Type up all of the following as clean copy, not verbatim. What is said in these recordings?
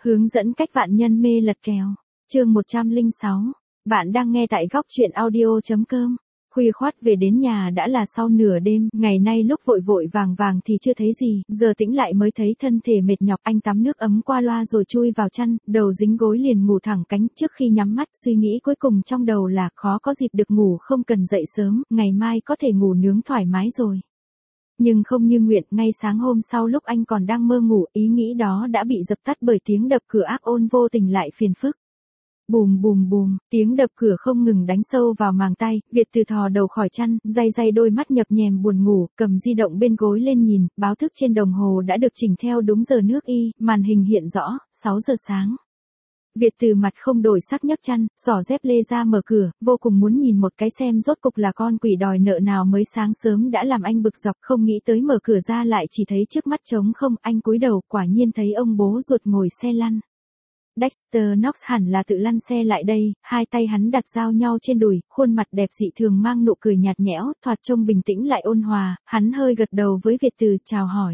Hướng dẫn cách vạn nhân mê lật kèo. Chương 106. Bạn đang nghe tại góc truyện audio.com. Khuya khoắt về đến nhà đã là sau nửa đêm, ngày nay lúc vội vội vàng vàng thì chưa thấy gì, giờ tĩnh lại mới thấy thân thể mệt nhọc. Anh tắm nước ấm qua loa rồi chui vào chăn, đầu dính gối liền ngủ thẳng cánh. Trước khi nhắm mắt, suy nghĩ cuối cùng trong đầu là khó có dịp được ngủ, không cần dậy sớm, ngày mai có thể ngủ nướng thoải mái rồi. Nhưng không như nguyện, ngay sáng hôm sau lúc anh còn đang mơ ngủ, ý nghĩ đó đã bị dập tắt bởi tiếng đập cửa ác ôn vô tình lại phiền phức. Bùm bùm bùm, tiếng đập cửa không ngừng đánh sâu vào màng tay, Việt Từ thò đầu khỏi chăn, day đôi mắt nhập nhèm buồn ngủ, cầm di động bên gối lên nhìn, báo thức trên đồng hồ đã được chỉnh theo đúng giờ nước y, màn hình hiện rõ, 6 giờ sáng. Việt Từ mặt không đổi sắc nhấc chăn, xỏ dép lê ra mở cửa, vô cùng muốn nhìn một cái xem rốt cục là con quỷ đòi nợ nào mới sáng sớm đã làm anh bực dọc, không nghĩ tới mở cửa ra lại chỉ thấy trước mắt trống không. Anh cúi đầu, quả nhiên thấy ông bố ruột ngồi xe lăn. Dexter Knox hẳn là tự lăn xe lại đây, hai tay hắn đặt giao nhau trên đùi, khuôn mặt đẹp dị thường mang nụ cười nhạt nhẽo, thoạt trông bình tĩnh lại ôn hòa. Hắn hơi gật đầu với Việt Từ, chào hỏi.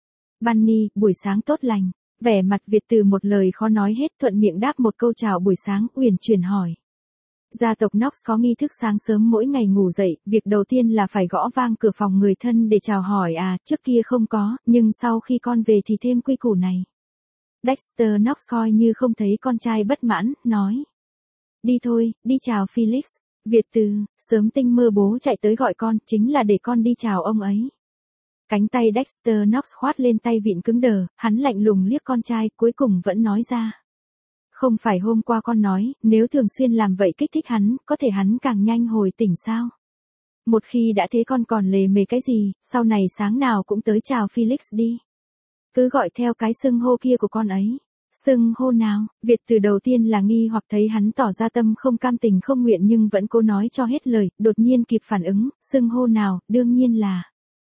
Bunny, buổi sáng tốt lành. Vẻ mặt Việt Từ một lời khó nói hết, thuận miệng đáp một câu chào buổi sáng, uyển chuyển hỏi. Gia tộc Knox có nghi thức sáng sớm mỗi ngày ngủ dậy, việc đầu tiên là phải gõ vang cửa phòng người thân để chào hỏi à, trước kia không có, nhưng sau khi con về thì thêm quy củ này. Dexter Knox coi như không thấy con trai bất mãn, nói. Đi thôi, đi chào Felix. Việt Từ, sớm tinh mơ bố chạy tới gọi con, chính là để con đi chào ông ấy. Cánh tay Dexter Knox khoát lên tay vịn cứng đờ, hắn lạnh lùng liếc con trai, cuối cùng vẫn nói ra. Không phải hôm qua con nói, nếu thường xuyên làm vậy kích thích hắn, có thể hắn càng nhanh hồi tỉnh sao? Một khi đã thế con còn lề mề cái gì, sau này sáng nào cũng tới chào Felix đi. Cứ gọi theo cái xưng hô kia của con ấy. Xưng hô nào? Việt Từ đầu tiên là nghi hoặc thấy hắn tỏ ra tâm không cam tình không nguyện nhưng vẫn cố nói cho hết lời, đột nhiên kịp phản ứng, xưng hô nào, đương nhiên là.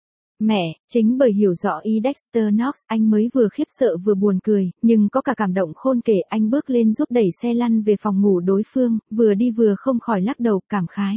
Mẹ, chính bởi hiểu rõ ý Dexter Knox, anh mới vừa khiếp sợ vừa buồn cười, nhưng có cả cảm động khôn kể. Anh bước lên giúp đẩy xe lăn về phòng ngủ đối phương, vừa đi vừa không khỏi lắc đầu, cảm khái.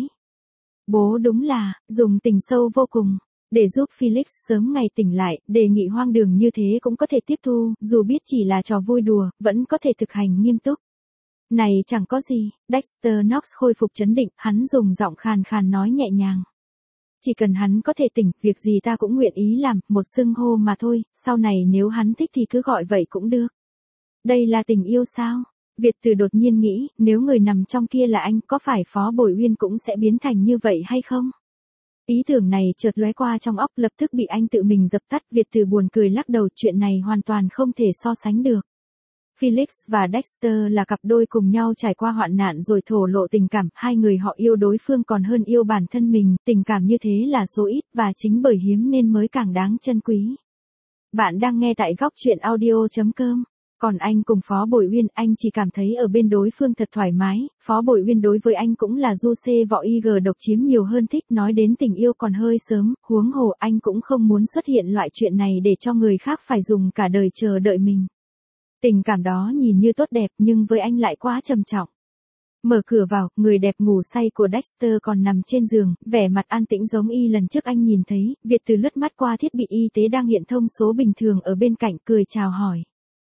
Bố đúng là, dùng tình sâu vô cùng. Để giúp Felix sớm ngày tỉnh lại, đề nghị hoang đường như thế cũng có thể tiếp thu, dù biết chỉ là trò vui đùa, vẫn có thể thực hành nghiêm túc. Này chẳng có gì, Dexter Knox khôi phục trấn định, hắn dùng giọng khàn khàn nói nhẹ nhàng. Chỉ cần hắn có thể tỉnh, việc gì ta cũng nguyện ý làm, một xưng hô mà thôi, sau này nếu hắn thích thì cứ gọi vậy cũng được. Đây là tình yêu sao? Việt Từ đột nhiên nghĩ, nếu người nằm trong kia là anh, có phải Phó Bội Uyên cũng sẽ biến thành như vậy hay không? Ý tưởng này chợt lóe qua trong óc, lập tức bị anh tự mình dập tắt. Việt Từ buồn cười lắc đầu, chuyện này hoàn toàn không thể so sánh được. Felix và Dexter là cặp đôi cùng nhau trải qua hoạn nạn rồi thổ lộ tình cảm, hai người họ yêu đối phương còn hơn yêu bản thân mình, tình cảm như thế là số ít và chính bởi hiếm nên mới càng đáng trân quý. Bạn đang nghe tại góc truyện audio.com. Còn anh cùng Phó Bội Uyên, anh chỉ cảm thấy ở bên đối phương thật thoải mái, Phó Bội Uyên đối với anh cũng là du xê võ ig độc chiếm nhiều hơn thích, nói đến tình yêu còn hơi sớm, huống hồ anh cũng không muốn xuất hiện loại chuyện này để cho người khác phải dùng cả đời chờ đợi mình. Tình cảm đó nhìn như tốt đẹp nhưng với anh lại quá trầm trọng. Mở cửa vào, người đẹp ngủ say của Dexter còn nằm trên giường, vẻ mặt an tĩnh giống y lần trước anh nhìn thấy. Việt Từ lướt mắt qua thiết bị y tế đang hiện thông số bình thường ở bên cạnh, cười chào hỏi.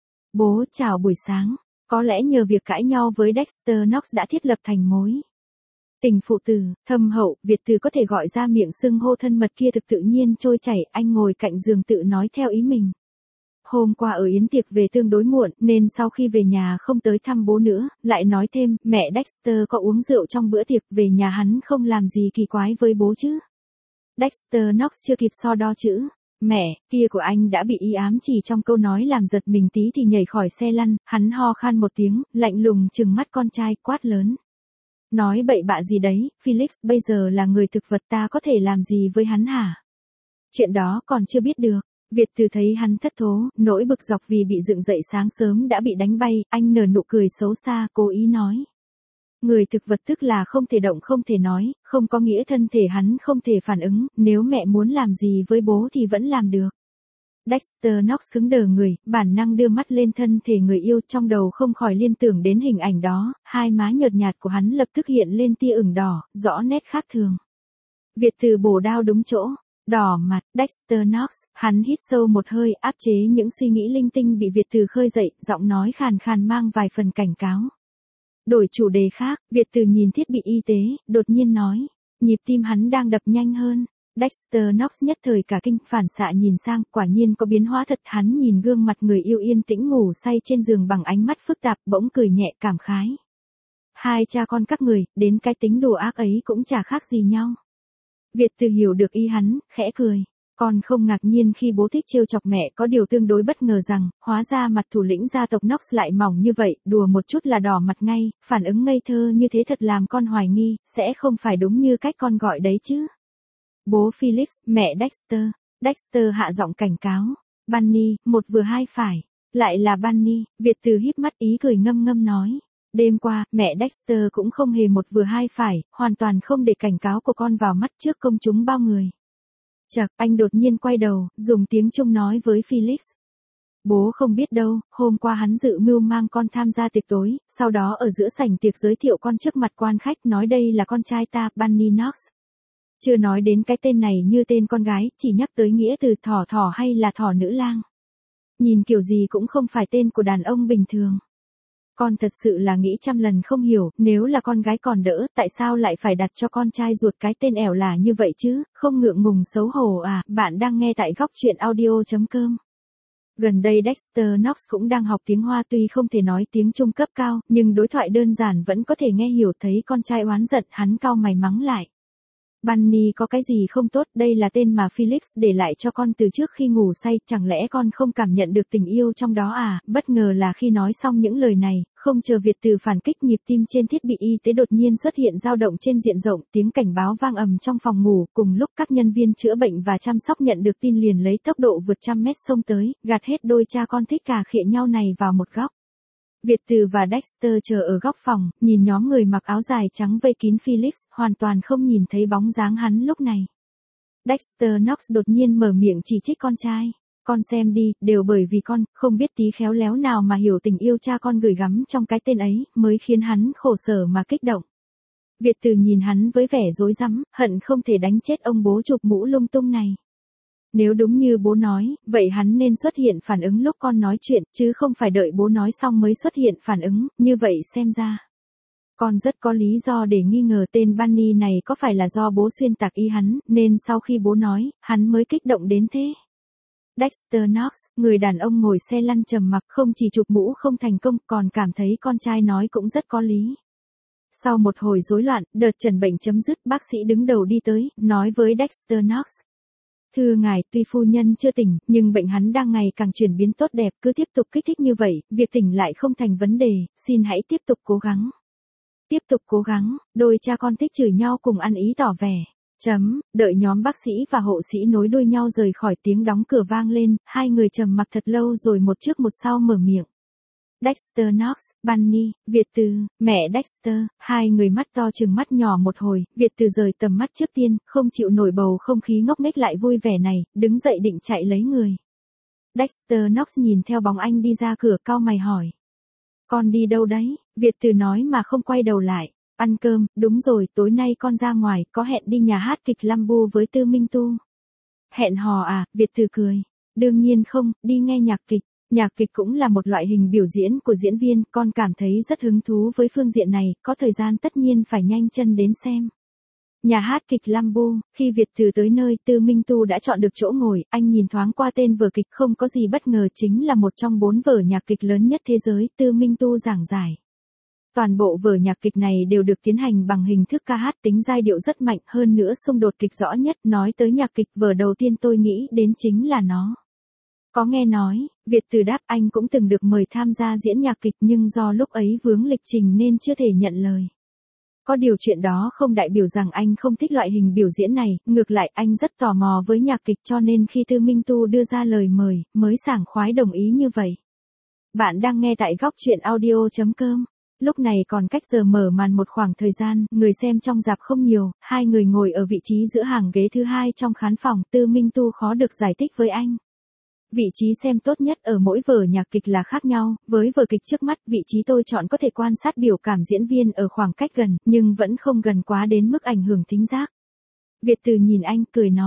Bố, chào buổi sáng. Có lẽ nhờ việc cãi nhau với Dexter Knox đã thiết lập thành mối tình phụ tử, thâm hậu, Việt Từ có thể gọi ra miệng xưng hô thân mật kia thực tự nhiên trôi chảy. Anh ngồi cạnh giường tự nói theo ý mình. Hôm qua ở yến tiệc về tương đối muộn, nên sau khi về nhà không tới thăm bố nữa, lại nói thêm, mẹ Dexter có uống rượu trong bữa tiệc, về nhà hắn không làm gì kỳ quái với bố chứ. Dexter Knox chưa kịp so đo chữ mẹ kia của anh đã bị y ám chỉ trong câu nói làm giật mình tí thì nhảy khỏi xe lăn, hắn ho khan một tiếng, lạnh lùng trừng mắt con trai, quát lớn. Nói bậy bạ gì đấy, Felix bây giờ là người thực vật, ta có thể làm gì với hắn hả? Chuyện đó còn chưa biết được. Việt Từ thấy hắn thất thố, nỗi bực dọc vì bị dựng dậy sáng sớm đã bị đánh bay, anh nở nụ cười xấu xa, cố ý nói. Người thực vật tức là không thể động không thể nói, không có nghĩa thân thể hắn không thể phản ứng, nếu mẹ muốn làm gì với bố thì vẫn làm được. Dexter Knox cứng đờ người, bản năng đưa mắt lên thân thể người yêu, trong đầu không khỏi liên tưởng đến hình ảnh đó, hai má nhợt nhạt của hắn lập tức hiện lên tia ửng đỏ, rõ nét khác thường. Việt Từ bổ đao đúng chỗ. Đỏ mặt, Dexter Knox, hắn hít sâu một hơi áp chế những suy nghĩ linh tinh bị Việt Từ khơi dậy, giọng nói khàn khàn mang vài phần cảnh cáo. Đổi chủ đề khác, Việt Từ nhìn thiết bị y tế, đột nhiên nói. Nhịp tim hắn đang đập nhanh hơn. Dexter Knox nhất thời cả kinh, phản xạ nhìn sang, quả nhiên có biến hóa thật. Hắn nhìn gương mặt người yêu yên tĩnh ngủ say trên giường bằng ánh mắt phức tạp, bỗng cười nhẹ cảm khái. Hai cha con các người, đến cái tính đồ ác ấy cũng chả khác gì nhau. Việt Từ hiểu được ý hắn, khẽ cười. Còn không ngạc nhiên khi bố thích trêu chọc mẹ, có điều tương đối bất ngờ rằng, hóa ra mặt thủ lĩnh gia tộc Knox lại mỏng như vậy, đùa một chút là đỏ mặt ngay, phản ứng ngây thơ như thế thật làm con hoài nghi, sẽ không phải đúng như cách con gọi đấy chứ. Bố Felix, mẹ Dexter. Dexter hạ giọng cảnh cáo. Bunny, một vừa hai phải. Lại là Bunny, Việt Từ híp mắt ý cười ngâm ngâm nói. Đêm qua, mẹ Dexter cũng không hề một vừa hai phải, hoàn toàn không để cảnh cáo của con vào mắt trước công chúng bao người. Chậc, anh đột nhiên quay đầu, dùng tiếng Trung nói với Felix. Bố không biết đâu, hôm qua hắn dự mưu mang con tham gia tiệc tối, sau đó ở giữa sảnh tiệc giới thiệu con trước mặt quan khách, nói đây là con trai ta, Bunny Knox. Chưa nói đến cái tên này như tên con gái, chỉ nhắc tới nghĩa từ thỏ thỏ hay là thỏ nữ lang. Nhìn kiểu gì cũng không phải tên của đàn ông bình thường. Con thật sự là nghĩ trăm lần không hiểu, nếu là con gái còn đỡ, tại sao lại phải đặt cho con trai ruột cái tên ẻo lả như vậy chứ, không ngượng ngùng xấu hổ à. Bạn đang nghe tại góc truyện audio.com. Gần đây Dexter Knox cũng đang học tiếng Hoa, tuy không thể nói tiếng Trung cấp cao, nhưng đối thoại đơn giản vẫn có thể nghe hiểu. Thấy con trai oán giận, hắn cau mày mắng lại. Bunny có cái gì không tốt, đây là tên mà Felix để lại cho con từ trước khi ngủ say, chẳng lẽ con không cảm nhận được tình yêu trong đó à? Bất ngờ là khi nói xong những lời này, không chờ Việt Từ phản kích, nhịp tim trên thiết bị y tế đột nhiên xuất hiện dao động trên diện rộng, tiếng cảnh báo vang ầm trong phòng ngủ, cùng lúc các nhân viên chữa bệnh và chăm sóc nhận được tin liền lấy tốc độ vượt trăm mét xông tới, gạt hết đôi cha con thích cà khịa nhau này vào một góc. Việt Từ và Dexter chờ ở góc phòng, nhìn nhóm người mặc áo dài trắng vây kín Felix, hoàn toàn không nhìn thấy bóng dáng hắn lúc này. Dexter Knox đột nhiên mở miệng chỉ trích con trai. Con xem đi, đều bởi vì con, không biết tí khéo léo nào mà hiểu tình yêu cha con gửi gắm trong cái tên ấy, mới khiến hắn khổ sở mà kích động. Việt Từ nhìn hắn với vẻ rối rắm, hận không thể đánh chết ông bố chụp mũ lung tung này. Nếu đúng như bố nói, vậy hắn nên xuất hiện phản ứng lúc con nói chuyện, chứ không phải đợi bố nói xong mới xuất hiện phản ứng, như vậy xem ra. Con rất có lý do để nghi ngờ tên Bunny này có phải là do bố xuyên tạc ý hắn, nên sau khi bố nói, hắn mới kích động đến thế. Dexter Knox, người đàn ông ngồi xe lăn trầm mặc, không chỉ chụp mũ không thành công, còn cảm thấy con trai nói cũng rất có lý. Sau một hồi rối loạn, đợt trần bệnh chấm dứt, bác sĩ đứng đầu đi tới, nói với Dexter Knox. Thưa ngài, tuy phu nhân chưa tỉnh, nhưng bệnh hắn đang ngày càng chuyển biến tốt đẹp, cứ tiếp tục kích thích như vậy, việc tỉnh lại không thành vấn đề, xin hãy tiếp tục cố gắng. Tiếp tục cố gắng, đôi cha con thích chửi nhau cùng ăn ý tỏ vẻ. Đợi nhóm bác sĩ và hộ sĩ nối đuôi nhau rời khỏi, tiếng đóng cửa vang lên, hai người trầm mặc thật lâu rồi một trước một sau mở miệng. Dexter Knox, Bunny, Việt Từ, mẹ Dexter, hai người mắt to trừng mắt nhỏ một hồi, Việt Từ rời tầm mắt trước tiên, không chịu nổi bầu không khí ngốc nghếch lại vui vẻ này, đứng dậy định chạy lấy người. Dexter Knox nhìn theo bóng anh đi ra cửa, cau mày hỏi. Con đi đâu đấy? Việt Từ nói mà không quay đầu lại. Ăn cơm, đúng rồi, tối nay con ra ngoài, có hẹn đi nhà hát kịch Lambu với Tư Minh Tu. Hẹn hò à? Việt Từ cười. Đương nhiên không, đi nghe nhạc kịch. Nhạc kịch cũng là một loại hình biểu diễn của diễn viên, con cảm thấy rất hứng thú với phương diện này, có thời gian tất nhiên phải nhanh chân đến xem. Nhà hát kịch Lambu, khi Việt Từ tới nơi, Tư Minh Tu đã chọn được chỗ ngồi, anh nhìn thoáng qua tên vở kịch, không có gì bất ngờ, chính là một trong 4 vở nhạc kịch lớn nhất thế giới, Tư Minh Tu giảng giải. Toàn bộ vở nhạc kịch này đều được tiến hành bằng hình thức ca hát, tính giai điệu rất mạnh, hơn nữa xung đột kịch rõ nhất. Nói tới nhạc kịch, vở đầu tiên tôi nghĩ đến chính là nó. Có nghe nói, Việt Từ đáp, anh cũng từng được mời tham gia diễn nhạc kịch nhưng do lúc ấy vướng lịch trình nên chưa thể nhận lời. Có điều chuyện đó không đại biểu rằng anh không thích loại hình biểu diễn này, ngược lại anh rất tò mò với nhạc kịch, cho nên khi Tư Minh Tu đưa ra lời mời, mới sảng khoái đồng ý như vậy. Bạn đang nghe tại góc truyện audio.com. Lúc này còn cách giờ mở màn một khoảng thời gian, người xem trong rạp không nhiều, hai người ngồi ở vị trí giữa hàng ghế thứ hai trong khán phòng, Tư Minh Tu khó được giải thích với anh. Vị trí xem tốt nhất ở mỗi vở nhạc kịch là khác nhau, với vở kịch trước mắt, vị trí tôi chọn có thể quan sát biểu cảm diễn viên ở khoảng cách gần, nhưng vẫn không gần quá đến mức ảnh hưởng thính giác. Việt Từ nhìn anh, cười nói,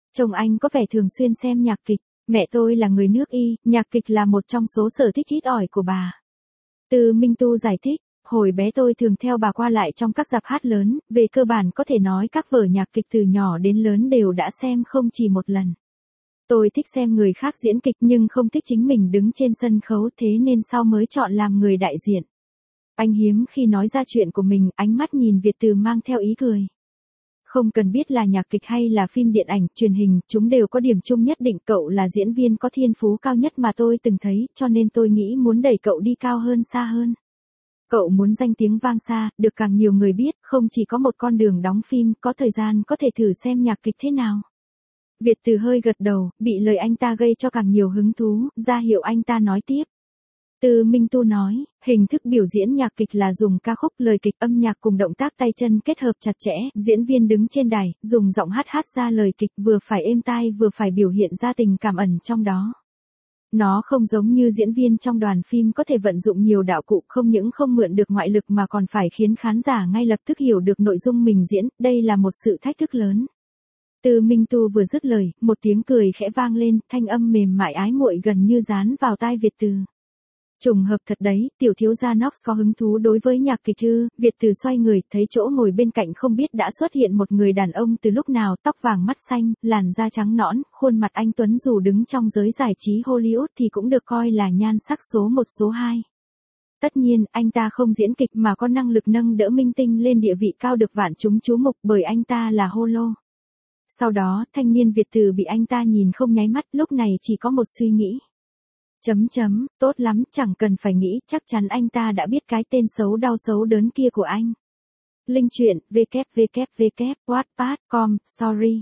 Chồng anh có vẻ thường xuyên xem nhạc kịch. Mẹ tôi là người nước Y, nhạc kịch là một trong số sở thích ít ỏi của bà. Từ Minh Tu giải thích, hồi bé tôi thường theo bà qua lại trong các rạp hát lớn, về cơ bản có thể nói các vở nhạc kịch từ nhỏ đến lớn đều đã xem không chỉ một lần. Tôi thích xem người khác diễn kịch nhưng không thích chính mình đứng trên sân khấu, thế nên sau mới chọn làm người đại diện. Anh hiếm khi nói ra chuyện của mình, ánh mắt nhìn Việt Từ mang theo ý cười. Không cần biết là nhạc kịch hay là phim điện ảnh, truyền hình, chúng đều có điểm chung nhất định, cậu là diễn viên có thiên phú cao nhất mà tôi từng thấy, cho nên tôi nghĩ muốn đẩy cậu đi cao hơn, xa hơn. Cậu muốn danh tiếng vang xa, được càng nhiều người biết, không chỉ có một con đường đóng phim, có thời gian có thể thử xem nhạc kịch thế nào. Việt Từ hơi gật đầu, bị lời anh ta gây cho càng nhiều hứng thú, ra hiệu anh ta nói tiếp. Từ Minh Tu nói, hình thức biểu diễn nhạc kịch là dùng ca khúc, lời kịch, âm nhạc cùng động tác tay chân kết hợp chặt chẽ, diễn viên đứng trên đài, dùng giọng hát ra lời kịch, vừa phải êm tai vừa phải biểu hiện ra tình cảm ẩn trong đó. Nó không giống như diễn viên trong đoàn phim có thể vận dụng nhiều đạo cụ, không những không mượn được ngoại lực mà còn phải khiến khán giả ngay lập tức hiểu được nội dung mình diễn, đây là một sự thách thức lớn. Từ Minh Tu vừa dứt lời, một tiếng cười khẽ vang lên, thanh âm mềm mại ái muội gần như dán vào tai Việt Từ. Trùng hợp thật đấy, tiểu thiếu gia Knox có hứng thú đối với nhạc kịch ư? Việt Từ xoay người, thấy chỗ ngồi bên cạnh không biết đã xuất hiện một người đàn ông từ lúc nào, tóc vàng mắt xanh, làn da trắng nõn, khuôn mặt anh tuấn, dù đứng trong giới giải trí Hollywood thì cũng được coi là nhan sắc số 1 số 2. Tất nhiên, anh ta không diễn kịch mà có năng lực nâng đỡ minh tinh lên địa vị cao được vạn chúng chú mục, bởi anh ta là holo. Sau đó, thanh niên Việt Từ bị anh ta nhìn không nháy mắt, lúc này chỉ có một suy nghĩ. Tốt lắm, chẳng cần phải nghĩ, chắc chắn anh ta đã biết cái tên xấu đau xấu đớn kia của anh. Link truyện, www.wattpad.com, story,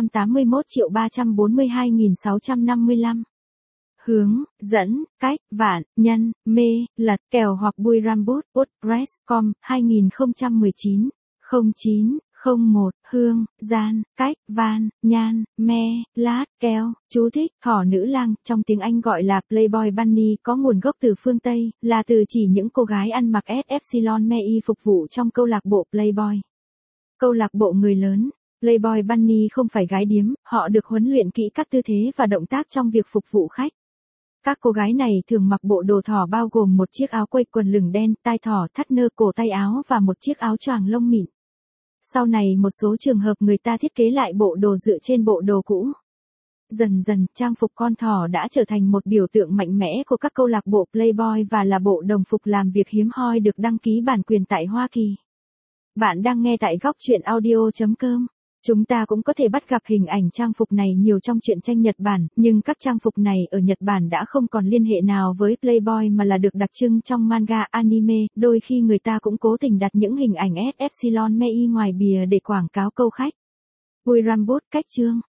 181.342.655. Hướng, dẫn, cách, vạn, nhân, mê, lật, kèo hoặc bui rambut, wordpress.com, 2019, 09, 01, hương, gian, cách, van, nhan, me, lát, keo, chú thích, thỏ nữ lang, trong tiếng Anh gọi là Playboy Bunny, có nguồn gốc từ phương Tây, là từ chỉ những cô gái ăn mặc epsilon me y phục vụ trong câu lạc bộ Playboy. Câu lạc bộ người lớn, Playboy Bunny không phải gái điếm, họ được huấn luyện kỹ các tư thế và động tác trong việc phục vụ khách. Các cô gái này thường mặc bộ đồ thỏ bao gồm một chiếc áo quây quần lửng đen, tai thỏ, thắt nơ cổ tay áo và một chiếc áo choàng lông mịn. Sau này một số trường hợp người ta thiết kế lại bộ đồ dựa trên bộ đồ cũ. Dần dần, trang phục con thỏ đã trở thành một biểu tượng mạnh mẽ của các câu lạc bộ Playboy và là bộ đồng phục làm việc hiếm hoi được đăng ký bản quyền tại Hoa Kỳ. Bạn đang nghe tại góc truyện audio.com. Chúng ta cũng có thể bắt gặp hình ảnh trang phục này nhiều trong truyện tranh Nhật Bản, nhưng các trang phục này ở Nhật Bản đã không còn liên hệ nào với Playboy mà là được đặc trưng trong manga, anime, đôi khi người ta cũng cố tình đặt những hình ảnh epsilon me y ngoài bìa để quảng cáo câu khách. Bui rambut, cách chương.